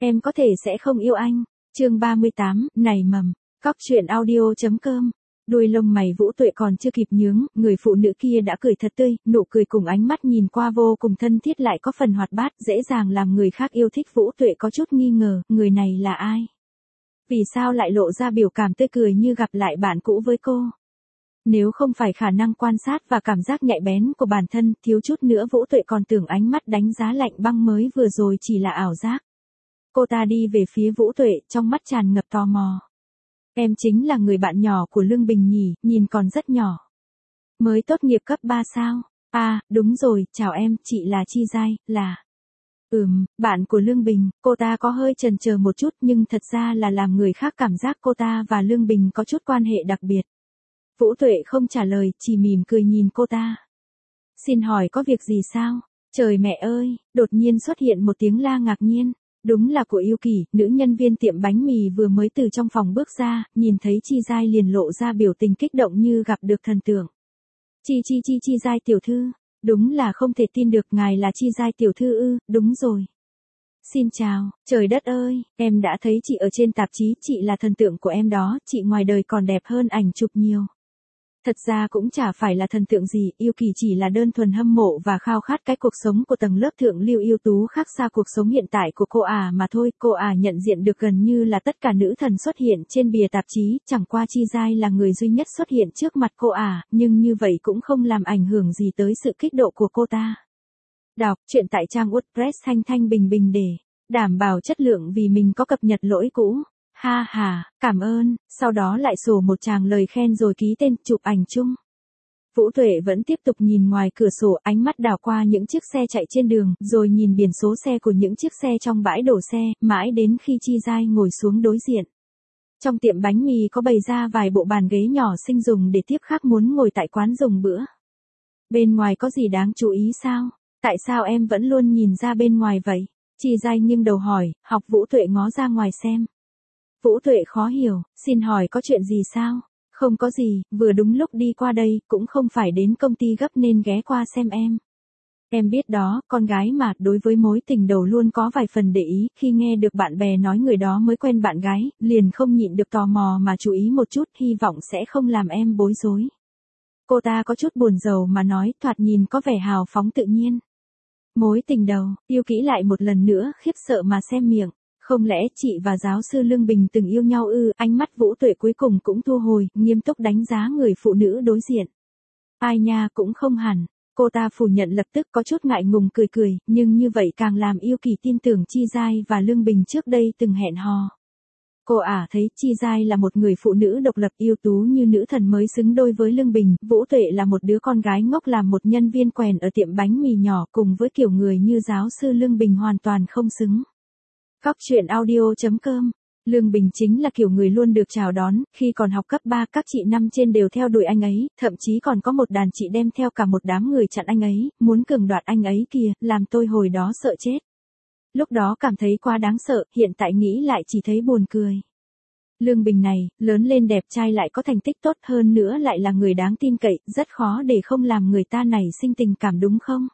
Em có thể sẽ không yêu anh. Chương 38, nảy mầm. Cóc truyện audio.com. Đuôi lông mày Vũ Tuệ còn chưa kịp nhướng, người phụ nữ kia đã cười thật tươi, nụ cười cùng ánh mắt nhìn qua vô cùng thân thiết lại có phần hoạt bát, dễ dàng làm người khác yêu thích. Vũ Tuệ có chút nghi ngờ, người này là ai? Vì sao lại lộ ra biểu cảm tươi cười như gặp lại bạn cũ với cô? Nếu không phải khả năng quan sát và cảm giác nhạy bén của bản thân, thiếu chút nữa Vũ Tuệ còn tưởng ánh mắt đánh giá lạnh băng mới vừa rồi chỉ là ảo giác. Cô ta đi về phía Vũ Tuệ, trong mắt tràn ngập tò mò. Em chính là người bạn nhỏ của Lương Bình nhỉ, nhìn còn rất nhỏ. Mới tốt nghiệp cấp 3 sao? À, đúng rồi, chào em, chị là Chi Giai, là... bạn của Lương Bình. Cô ta có hơi chần chờ một chút nhưng thật ra là làm người khác cảm giác cô ta và Lương Bình có chút quan hệ đặc biệt. Vũ Tuệ không trả lời, chỉ mỉm cười nhìn cô ta. Xin hỏi có việc gì sao? Trời mẹ ơi, đột nhiên xuất hiện một tiếng la ngạc nhiên. Đúng là của Yêu Kỳ, nữ nhân viên tiệm bánh mì vừa mới từ trong phòng bước ra, nhìn thấy Chi Giai liền lộ ra biểu tình kích động như gặp được thần tượng. Chi Giai tiểu thư, đúng là không thể tin được ngài là Chi Giai tiểu thư ư, đúng rồi. Xin chào, trời đất ơi, em đã thấy chị ở trên tạp chí, chị là thần tượng của em đó, chị ngoài đời còn đẹp hơn ảnh chụp nhiều. Thật ra cũng chả phải là thần tượng gì, Yêu Kỳ chỉ là đơn thuần hâm mộ và khao khát cái cuộc sống của tầng lớp thượng lưu ưu tú khác xa cuộc sống hiện tại của cô mà thôi. Cô nhận diện được gần như là tất cả nữ thần xuất hiện trên bìa tạp chí, chẳng qua Chi Giai là người duy nhất xuất hiện trước mặt cô nhưng như vậy cũng không làm ảnh hưởng gì tới sự kích động của cô ta. Đọc truyện tại trang WordPress thanh bình để đảm bảo chất lượng vì mình có cập nhật lỗi cũ. Ha ha, cảm ơn, sau đó lại sổ một tràng lời khen rồi ký tên, chụp ảnh chung. Vũ Tuệ vẫn tiếp tục nhìn ngoài cửa sổ, ánh mắt đảo qua những chiếc xe chạy trên đường, rồi nhìn biển số xe của những chiếc xe trong bãi đổ xe, mãi đến khi Chi Giai ngồi xuống đối diện. Trong tiệm bánh mì có bày ra vài bộ bàn ghế nhỏ xinh dùng để tiếp khách muốn ngồi tại quán dùng bữa. Bên ngoài có gì đáng chú ý sao? Tại sao em vẫn luôn nhìn ra bên ngoài vậy? Chi Giai nghiêng đầu hỏi, học Vũ Tuệ ngó ra ngoài xem. Vũ Tuệ khó hiểu, xin hỏi có chuyện gì sao? Không có gì, vừa đúng lúc đi qua đây, cũng không phải đến công ty gấp nên ghé qua xem em. Em biết đó, con gái mà, đối với mối tình đầu luôn có vài phần để ý, khi nghe được bạn bè nói người đó mới quen bạn gái, liền không nhịn được tò mò mà chú ý một chút, hy vọng sẽ không làm em bối rối. Cô ta có chút buồn rầu mà nói, thoạt nhìn có vẻ hào phóng tự nhiên. Mối tình đầu, Yêu kỹ lại một lần nữa, khiếp sợ mà xem miệng. Không lẽ chị và giáo sư Lương Bình từng yêu nhau ư? Ánh mắt Vũ Tuệ cuối cùng cũng thu hồi, nghiêm túc đánh giá người phụ nữ đối diện. Ai nha, cũng không hẳn. Cô ta phủ nhận lập tức, có chút ngại ngùng cười, nhưng như vậy càng làm Yêu Kỳ tin tưởng Chi Giai và Lương Bình trước đây từng hẹn hò. Cô thấy Chi Giai là một người phụ nữ độc lập ưu tú như nữ thần mới xứng đôi với Lương Bình, Vũ Tuệ là một đứa con gái ngốc làm một nhân viên quèn ở tiệm bánh mì nhỏ, cùng với kiểu người như giáo sư Lương Bình hoàn toàn không xứng. Cóc truyện audio.com. Lương Bình chính là kiểu người luôn được chào đón, khi còn học cấp 3 các chị năm trên đều theo đuổi anh ấy, thậm chí còn có một đàn chị đem theo cả một đám người chặn anh ấy, muốn cường đoạt anh ấy kìa, làm tôi hồi đó sợ chết. Lúc đó cảm thấy quá đáng sợ, hiện tại nghĩ lại chỉ thấy buồn cười. Lương Bình này, lớn lên đẹp trai lại có thành tích tốt hơn nữa lại là người đáng tin cậy, rất khó để không làm người ta nảy sinh tình cảm đúng không?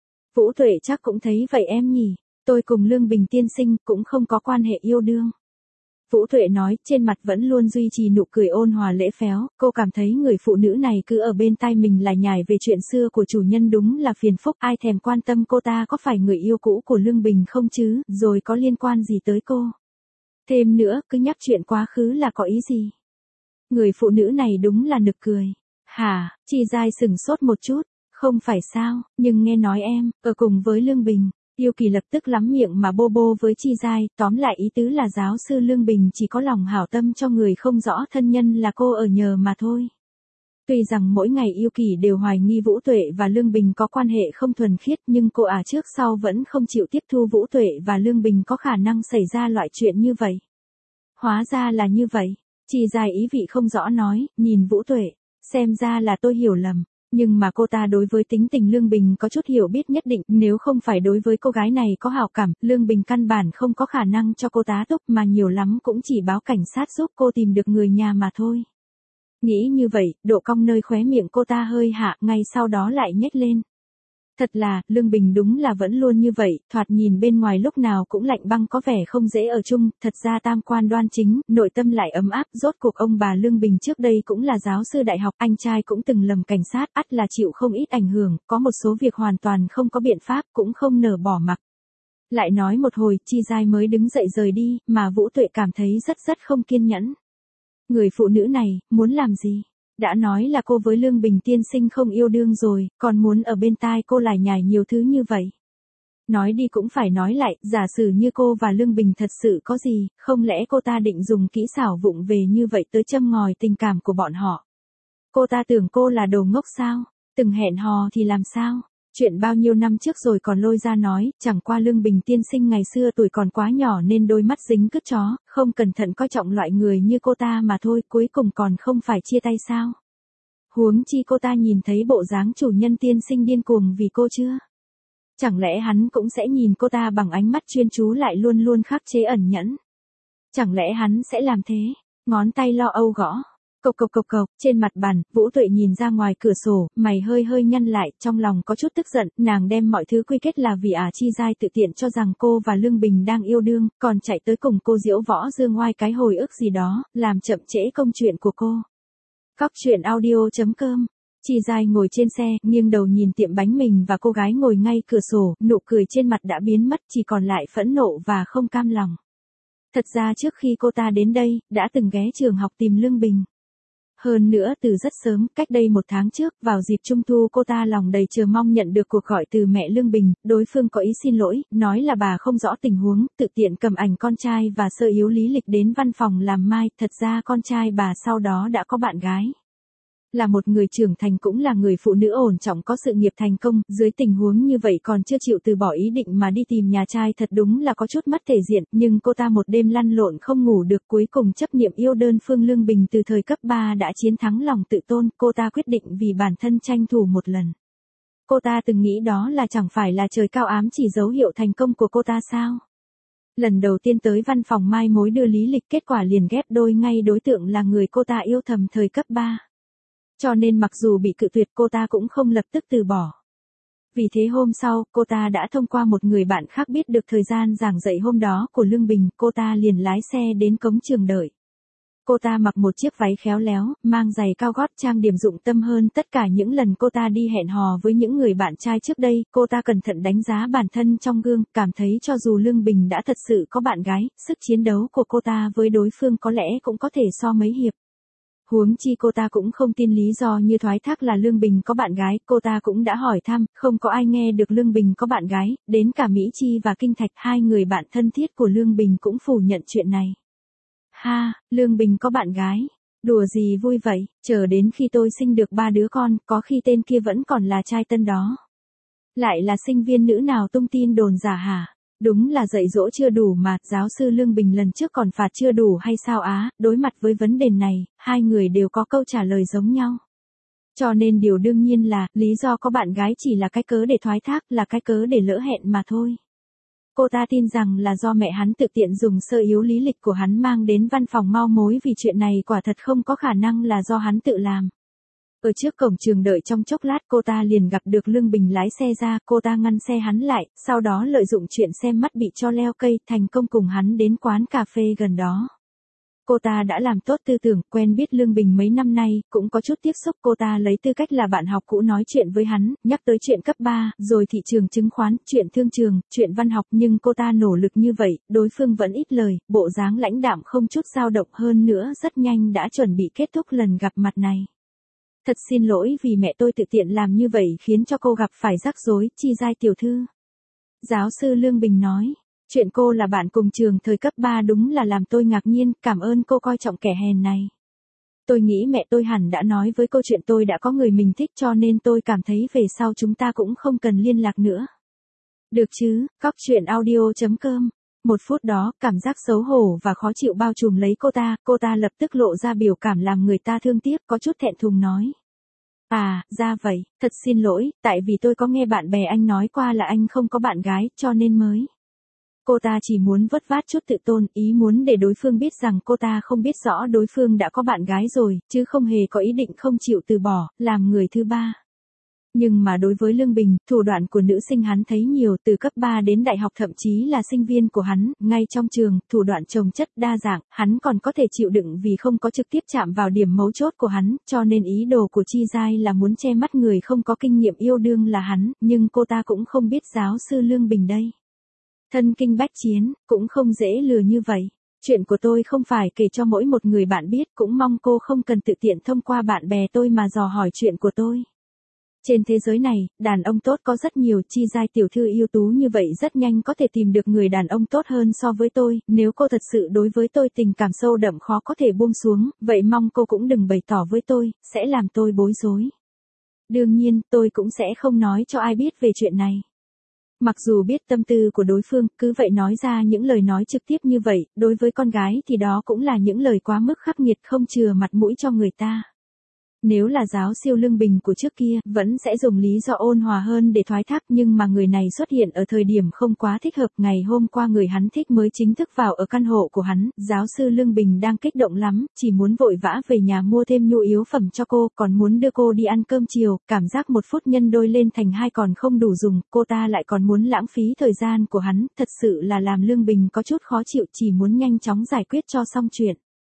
Vũ Tuệ chắc cũng thấy vậy em nhỉ? Tôi cùng Lương Bình tiên sinh cũng không có quan hệ yêu đương. Vũ Tuệ nói, trên mặt vẫn luôn duy trì nụ cười ôn hòa lễ phép, cô cảm thấy người phụ nữ này cứ ở bên tai mình lại nhải về chuyện xưa của chủ nhân đúng là phiền phức, ai thèm quan tâm cô ta có phải người yêu cũ của Lương Bình không chứ, rồi có liên quan gì tới cô. Thêm nữa, cứ nhắc chuyện quá khứ là có ý gì. Người phụ nữ này đúng là nực cười. Hả, Chi Giai sửng sốt một chút, không phải sao, nhưng nghe nói em, ở cùng với Lương Bình. Yêu Kỳ lập tức lắm miệng mà bô với Chi Giai, tóm lại ý tứ là giáo sư Lương Bình chỉ có lòng hảo tâm cho người không rõ thân nhân là cô ở nhờ mà thôi. Tuy rằng mỗi ngày Yêu Kỳ đều hoài nghi Vũ Tuệ và Lương Bình có quan hệ không thuần khiết nhưng cô trước sau vẫn không chịu tiếp thu Vũ Tuệ và Lương Bình có khả năng xảy ra loại chuyện như vậy. Hóa ra là như vậy, Chi Giai ý vị không rõ nói, nhìn Vũ Tuệ, xem ra là tôi hiểu lầm. Nhưng mà cô ta đối với tính tình Lương Bình có chút hiểu biết nhất định, nếu không phải đối với cô gái này có hảo cảm, Lương Bình căn bản không có khả năng cho cô tá túc mà nhiều lắm cũng chỉ báo cảnh sát giúp cô tìm được người nhà mà thôi. Nghĩ như vậy, độ cong nơi khóe miệng cô ta hơi hạ, ngay sau đó lại nhếch lên. Thật là, Lương Bình đúng là vẫn luôn như vậy, thoạt nhìn bên ngoài lúc nào cũng lạnh băng có vẻ không dễ ở chung, thật ra tam quan đoan chính, nội tâm lại ấm áp, rốt cuộc ông bà Lương Bình trước đây cũng là giáo sư đại học, anh trai cũng từng lầm cảnh sát, ắt là chịu không ít ảnh hưởng, có một số việc hoàn toàn không có biện pháp, cũng không nỡ bỏ mặc. Lại nói một hồi, Chi Giai mới đứng dậy rời đi, mà Vũ Tuệ cảm thấy rất không kiên nhẫn. Người phụ nữ này, muốn làm gì? Đã nói là cô với Lương Bình tiên sinh không yêu đương rồi, còn muốn ở bên tai cô lải nhải nhiều thứ như vậy. Nói đi cũng phải nói lại, giả sử như cô và Lương Bình thật sự có gì, không lẽ cô ta định dùng kỹ xảo vụng về như vậy tới châm ngòi tình cảm của bọn họ. Cô ta tưởng cô là đồ ngốc sao? Từng hẹn hò thì làm sao? Chuyện bao nhiêu năm trước rồi còn lôi ra nói, chẳng qua Lương Bình tiên sinh ngày xưa tuổi còn quá nhỏ nên đôi mắt dính cứt chó, không cẩn thận coi trọng loại người như cô ta mà thôi, cuối cùng còn không phải chia tay sao? Huống chi cô ta nhìn thấy bộ dáng chủ nhân tiên sinh điên cuồng vì cô chưa? Chẳng lẽ hắn cũng sẽ nhìn cô ta bằng ánh mắt chuyên chú lại luôn luôn khắc chế ẩn nhẫn? Chẳng lẽ hắn sẽ làm thế? Ngón tay lo âu gõ. Cộc, trên mặt bàn, Vũ Tuệ nhìn ra ngoài cửa sổ, mày hơi nhăn lại, trong lòng có chút tức giận, nàng đem mọi thứ quy kết là vì Chi Giai tự tiện cho rằng cô và Lương Bình đang yêu đương, còn chạy tới cùng cô diễu võ dương ngoai cái hồi ức gì đó, làm chậm trễ công chuyện của cô. Cóc truyện audio.com. Chi Giai ngồi trên xe, nghiêng đầu nhìn tiệm bánh mình và cô gái ngồi ngay cửa sổ, nụ cười trên mặt đã biến mất, chỉ còn lại phẫn nộ và không cam lòng. Thật ra trước khi cô ta đến đây, đã từng ghé trường học tìm Lương Bình. Hơn nữa từ rất sớm, cách đây 1 tháng trước, vào dịp Trung thu cô ta lòng đầy chờ mong nhận được cuộc gọi từ mẹ Lương Bình, đối phương có ý xin lỗi, nói là bà không rõ tình huống, tự tiện cầm ảnh con trai và sơ yếu lý lịch đến văn phòng làm mai, thật ra con trai bà sau đó đã có bạn gái. Là một người trưởng thành cũng là người phụ nữ ổn trọng có sự nghiệp thành công, dưới tình huống như vậy còn chưa chịu từ bỏ ý định mà đi tìm nhà trai thật đúng là có chút mất thể diện, nhưng cô ta một đêm lăn lộn không ngủ được cuối cùng chấp niệm yêu đơn phương Lương Bình từ thời cấp 3 đã chiến thắng lòng tự tôn, cô ta quyết định vì bản thân tranh thủ một lần. Cô ta từng nghĩ đó là chẳng phải là trời cao ám chỉ dấu hiệu thành công của cô ta sao? Lần đầu tiên tới văn phòng mai mối đưa lý lịch kết quả liền ghép đôi ngay đối tượng là người cô ta yêu thầm thời cấp 3. Cho nên mặc dù bị cự tuyệt cô ta cũng không lập tức từ bỏ. Vì thế hôm sau, cô ta đã thông qua một người bạn khác biết được thời gian giảng dạy hôm đó của Lương Bình, cô ta liền lái xe đến cổng trường đợi. Cô ta mặc một chiếc váy khéo léo, mang giày cao gót trang điểm dụng tâm hơn tất cả những lần cô ta đi hẹn hò với những người bạn trai trước đây, cô ta cẩn thận đánh giá bản thân trong gương, cảm thấy cho dù Lương Bình đã thật sự có bạn gái, sức chiến đấu của cô ta với đối phương có lẽ cũng có thể so mấy hiệp. Huống chi cô ta cũng không tin lý do như thoái thác là Lương Bình có bạn gái, cô ta cũng đã hỏi thăm, không có ai nghe được Lương Bình có bạn gái, đến cả Mỹ Chi và Kinh Thạch, hai người bạn thân thiết của Lương Bình cũng phủ nhận chuyện này. Ha, Lương Bình có bạn gái, đùa gì vui vậy, chờ đến khi tôi sinh được 3 đứa con, có khi tên kia vẫn còn là trai tân đó. Lại là sinh viên nữ nào tung tin đồn giả hả? Đúng là dạy dỗ chưa đủ mà, giáo sư Lương Bình lần trước còn phạt chưa đủ hay sao á, đối mặt với vấn đề này, hai người đều có câu trả lời giống nhau. Cho nên điều đương nhiên là, lý do có bạn gái chỉ là cái cớ để thoái thác, là cái cớ để lỡ hẹn mà thôi. Cô ta tin rằng là do mẹ hắn tự tiện dùng sơ yếu lý lịch của hắn mang đến văn phòng mau mối vì chuyện này quả thật không có khả năng là do hắn tự làm. Ở trước cổng trường đợi trong chốc lát cô ta liền gặp được Lương Bình lái xe ra, cô ta ngăn xe hắn lại, sau đó lợi dụng chuyện xem mắt bị cho leo cây, thành công cùng hắn đến quán cà phê gần đó. Cô ta đã làm tốt tư tưởng, quen biết Lương Bình mấy năm nay, cũng có chút tiếp xúc, cô ta lấy tư cách là bạn học cũ nói chuyện với hắn, nhắc tới chuyện cấp 3, rồi thị trường chứng khoán, chuyện thương trường, chuyện văn học, nhưng cô ta nỗ lực như vậy, đối phương vẫn ít lời, bộ dáng lãnh đạm không chút dao động hơn nữa rất nhanh đã chuẩn bị kết thúc lần gặp mặt này. Thật xin lỗi vì mẹ tôi tự tiện làm như vậy khiến cho cô gặp phải rắc rối, Chi Giai tiểu thư. Giáo sư Lương Bình nói, chuyện cô là bạn cùng trường thời cấp 3 đúng là làm tôi ngạc nhiên, cảm ơn cô coi trọng kẻ hèn này. Tôi nghĩ mẹ tôi hẳn đã nói với cô chuyện tôi đã có người mình thích cho nên tôi cảm thấy về sau chúng ta cũng không cần liên lạc nữa. Được chứ, cóc truyện audio.com. 1 phút đó, cảm giác xấu hổ và khó chịu bao trùm lấy cô ta lập tức lộ ra biểu cảm làm người ta thương tiếc, có chút thẹn thùng nói. À, ra vậy, thật xin lỗi, tại vì tôi có nghe bạn bè anh nói qua là anh không có bạn gái, cho nên mới. Cô ta chỉ muốn vớt vát chút tự tôn, ý muốn để đối phương biết rằng cô ta không biết rõ đối phương đã có bạn gái rồi, chứ không hề có ý định không chịu từ bỏ, làm người thứ ba. Nhưng mà đối với Lương Bình, thủ đoạn của nữ sinh hắn thấy nhiều, từ cấp 3 đến đại học, thậm chí là sinh viên của hắn, ngay trong trường, thủ đoạn chồng chất đa dạng, hắn còn có thể chịu đựng vì không có trực tiếp chạm vào điểm mấu chốt của hắn, cho nên ý đồ của Chi Giai là muốn che mắt người không có kinh nghiệm yêu đương là hắn, nhưng cô ta cũng không biết giáo sư Lương Bình đây. Thân kinh bách chiến, cũng không dễ lừa như vậy. Chuyện của tôi không phải kể cho mỗi một người bạn biết, cũng mong cô không cần tự tiện thông qua bạn bè tôi mà dò hỏi chuyện của tôi. Trên thế giới này, đàn ông tốt có rất nhiều, Chi Giai tiểu thư ưu tú như vậy rất nhanh có thể tìm được người đàn ông tốt hơn so với tôi, nếu cô thật sự đối với tôi tình cảm sâu đậm khó có thể buông xuống, vậy mong cô cũng đừng bày tỏ với tôi, sẽ làm tôi bối rối. Đương nhiên, tôi cũng sẽ không nói cho ai biết về chuyện này. Mặc dù biết tâm tư của đối phương, cứ vậy nói ra những lời nói trực tiếp như vậy, đối với con gái thì đó cũng là những lời quá mức khắc nghiệt không chừa mặt mũi cho người ta. Nếu là giáo siêu Lương Bình của trước kia, vẫn sẽ dùng lý do ôn hòa hơn để thoái thác, nhưng mà người này xuất hiện ở thời điểm không quá thích hợp. Ngày hôm qua người hắn thích mới chính thức vào ở căn hộ của hắn, giáo sư Lương Bình đang kích động lắm, chỉ muốn vội vã về nhà mua thêm nhu yếu phẩm cho cô, còn muốn đưa cô đi ăn cơm chiều, cảm giác 1 phút nhân đôi lên thành 2 còn không đủ dùng, cô ta lại còn muốn lãng phí thời gian của hắn, thật sự là làm Lương Bình có chút khó chịu, chỉ muốn nhanh chóng giải quyết cho xong chuyện.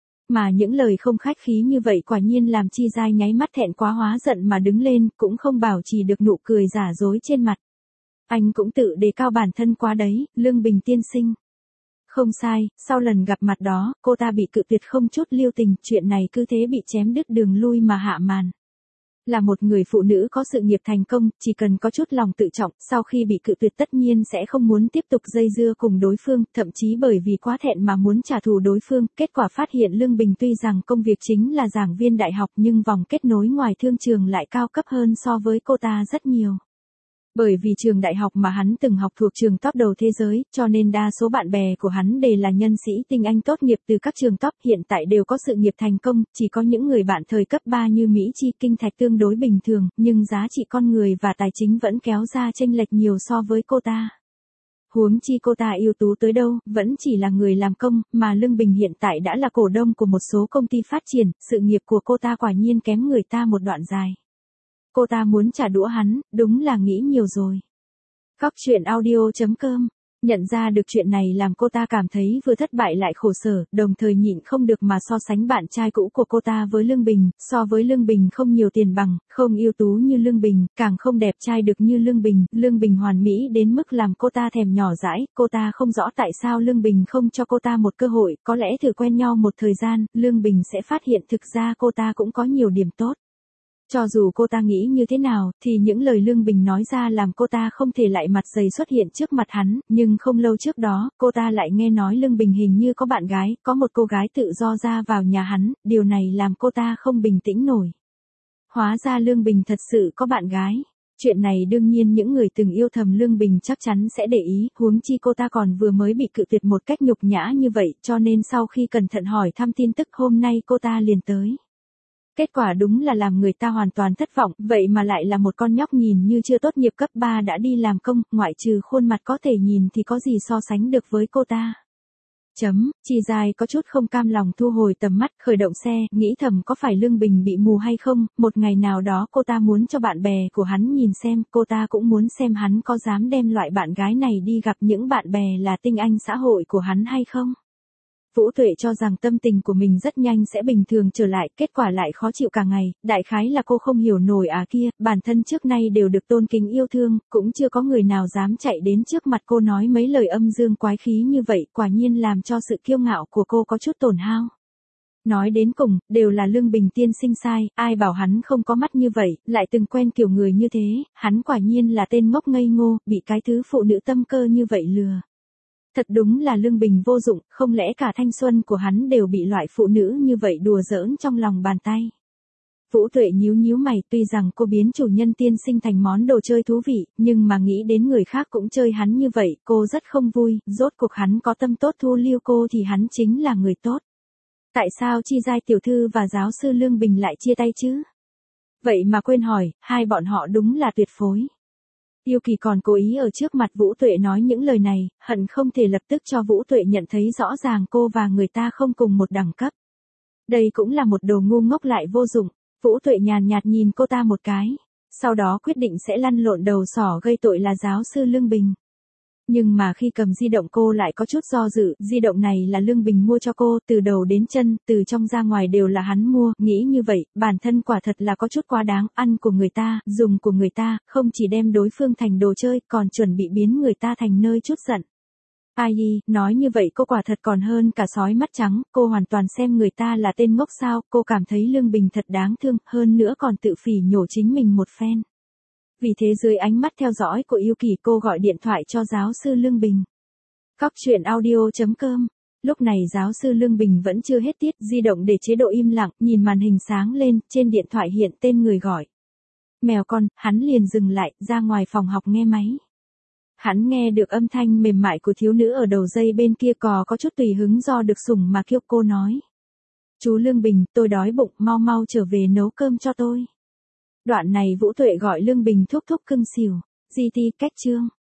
Mà những lời không khách khí như vậy quả nhiên làm Chi Giai nháy mắt thẹn quá hóa giận mà đứng lên, cũng không bảo trì được nụ cười giả dối trên mặt. Anh cũng tự đề cao bản thân quá đấy, Lương Bình tiên sinh. Không sai, sau lần gặp mặt đó, cô ta bị cự tuyệt không chút lưu tình, chuyện này cứ thế bị chém đứt đường lui mà hạ màn. Là một người phụ nữ có sự nghiệp thành công, chỉ cần có chút lòng tự trọng, sau khi bị cự tuyệt tất nhiên sẽ không muốn tiếp tục dây dưa cùng đối phương, thậm chí bởi vì quá thẹn mà muốn trả thù đối phương. Kết quả phát hiện Lương Bình tuy rằng công việc chính là giảng viên đại học nhưng vòng kết nối ngoài thương trường lại cao cấp hơn so với cô ta rất nhiều. Bởi vì trường đại học mà hắn từng học thuộc trường top đầu thế giới, cho nên đa số bạn bè của hắn đều là nhân sĩ tinh anh tốt nghiệp từ các trường top, hiện tại đều có sự nghiệp thành công, chỉ có những người bạn thời cấp 3 như Mỹ Chi Kinh Thạch tương đối bình thường, nhưng giá trị con người và tài chính vẫn kéo ra chênh lệch nhiều so với cô ta. Huống chi cô ta ưu tú tới đâu, vẫn chỉ là người làm công, mà Lương Bình hiện tại đã là cổ đông của một số công ty phát triển, sự nghiệp của cô ta quả nhiên kém người ta một đoạn dài. Cô ta muốn trả đũa hắn, đúng là nghĩ nhiều rồi. Cóc truyện audio.com. Nhận ra được chuyện này làm cô ta cảm thấy vừa thất bại lại khổ sở, đồng thời nhịn không được mà so sánh bạn trai cũ của cô ta với Lương Bình, so với Lương Bình không nhiều tiền bằng, không ưu tú như Lương Bình, càng không đẹp trai được như Lương Bình hoàn mỹ đến mức làm cô ta thèm nhỏ dãi, cô ta không rõ tại sao Lương Bình không cho cô ta một cơ hội, có lẽ thử quen nhau một thời gian, Lương Bình sẽ phát hiện thực ra cô ta cũng có nhiều điểm tốt. Cho dù cô ta nghĩ như thế nào, thì những lời Lương Bình nói ra làm cô ta không thể lại mặt dày xuất hiện trước mặt hắn, nhưng không lâu trước đó, cô ta lại nghe nói Lương Bình hình như có bạn gái, có một cô gái tự do ra vào nhà hắn, điều này làm cô ta không bình tĩnh nổi. Hóa ra Lương Bình thật sự có bạn gái. Chuyện này đương nhiên những người từng yêu thầm Lương Bình chắc chắn sẽ để ý, huống chi cô ta còn vừa mới bị cự tuyệt một cách nhục nhã như vậy, cho nên sau khi cẩn thận hỏi thăm tin tức hôm nay cô ta liền tới. Kết quả đúng là làm người ta hoàn toàn thất vọng, vậy mà lại là một con nhóc nhìn như chưa tốt nghiệp cấp 3 đã đi làm công, ngoại trừ khuôn mặt có thể nhìn thì có gì so sánh được với cô ta. Chi Giai có chút không cam lòng thu hồi tầm mắt, khởi động xe, nghĩ thầm có phải Lương Bình bị mù hay không, một ngày nào đó cô ta muốn cho bạn bè của hắn nhìn xem, cô ta cũng muốn xem hắn có dám đem loại bạn gái này đi gặp những bạn bè là tinh anh xã hội của hắn hay không. Vũ Tuệ cho rằng tâm tình của mình rất nhanh sẽ bình thường trở lại, kết quả lại khó chịu cả ngày, đại khái là cô không hiểu nổi kia, bản thân trước nay đều được tôn kính yêu thương, cũng chưa có người nào dám chạy đến trước mặt cô nói mấy lời âm dương quái khí như vậy, quả nhiên làm cho sự kiêu ngạo của cô có chút tổn hao. Nói đến cùng, đều là Lương Bình tiên sinh sai, ai bảo hắn không có mắt như vậy, lại từng quen kiểu người như thế, hắn quả nhiên là tên ngốc ngây ngô, bị cái thứ phụ nữ tâm cơ như vậy lừa. Thật đúng là Lương Bình vô dụng, không lẽ cả thanh xuân của hắn đều bị loại phụ nữ như vậy đùa giỡn trong lòng bàn tay. Vũ Tuệ nhíu mày, tuy rằng cô biến chủ nhân tiên sinh thành món đồ chơi thú vị, nhưng mà nghĩ đến người khác cũng chơi hắn như vậy, cô rất không vui, rốt cuộc hắn có tâm tốt thu lưu cô thì hắn chính là người tốt. Tại sao Chi Giai tiểu thư và giáo sư Lương Bình lại chia tay chứ? Vậy mà quên hỏi, hai bọn họ đúng là tuyệt phối. Tiêu Kỳ còn cố ý ở trước mặt Vũ Tuệ nói những lời này, hận không thể lập tức cho Vũ Tuệ nhận thấy rõ ràng cô và người ta không cùng một đẳng cấp. Đây cũng là một đồ ngu ngốc lại vô dụng. Vũ Tuệ nhàn nhạt nhìn cô ta một cái. Sau đó quyết định sẽ lăn lộn đầu sỏ gây tội là giáo sư Lương Bình. Nhưng mà khi cầm di động cô lại có chút do dự, di động này là Lương Bình mua cho cô, từ đầu đến chân, từ trong ra ngoài đều là hắn mua, nghĩ như vậy, bản thân quả thật là có chút quá đáng, ăn của người ta, dùng của người ta, không chỉ đem đối phương thành đồ chơi, còn chuẩn bị biến người ta thành nơi chút giận. Ai hi, nói như vậy cô quả thật còn hơn cả sói mắt trắng, cô hoàn toàn xem người ta là tên ngốc sao, cô cảm thấy Lương Bình thật đáng thương, hơn nữa còn tự phỉ nhổ chính mình một phen. Vì thế dưới ánh mắt theo dõi của Yêu Kỳ cô gọi điện thoại cho giáo sư Lương Bình. Cóc truyện audio.com. Lúc này giáo sư Lương Bình vẫn chưa hết tiết, di động để chế độ im lặng, nhìn màn hình sáng lên, trên điện thoại hiện tên người gọi. Mèo con, hắn liền dừng lại, ra ngoài phòng học nghe máy. Hắn nghe được âm thanh mềm mại của thiếu nữ ở đầu dây bên kia có chút tùy hứng do được sủng mà kêu cô nói. Chú Lương Bình, tôi đói bụng, mau mau trở về nấu cơm cho tôi. Đoạn này Vũ Tuệ gọi Lương Bình thúc thúc cưng xỉu. GT cách chương.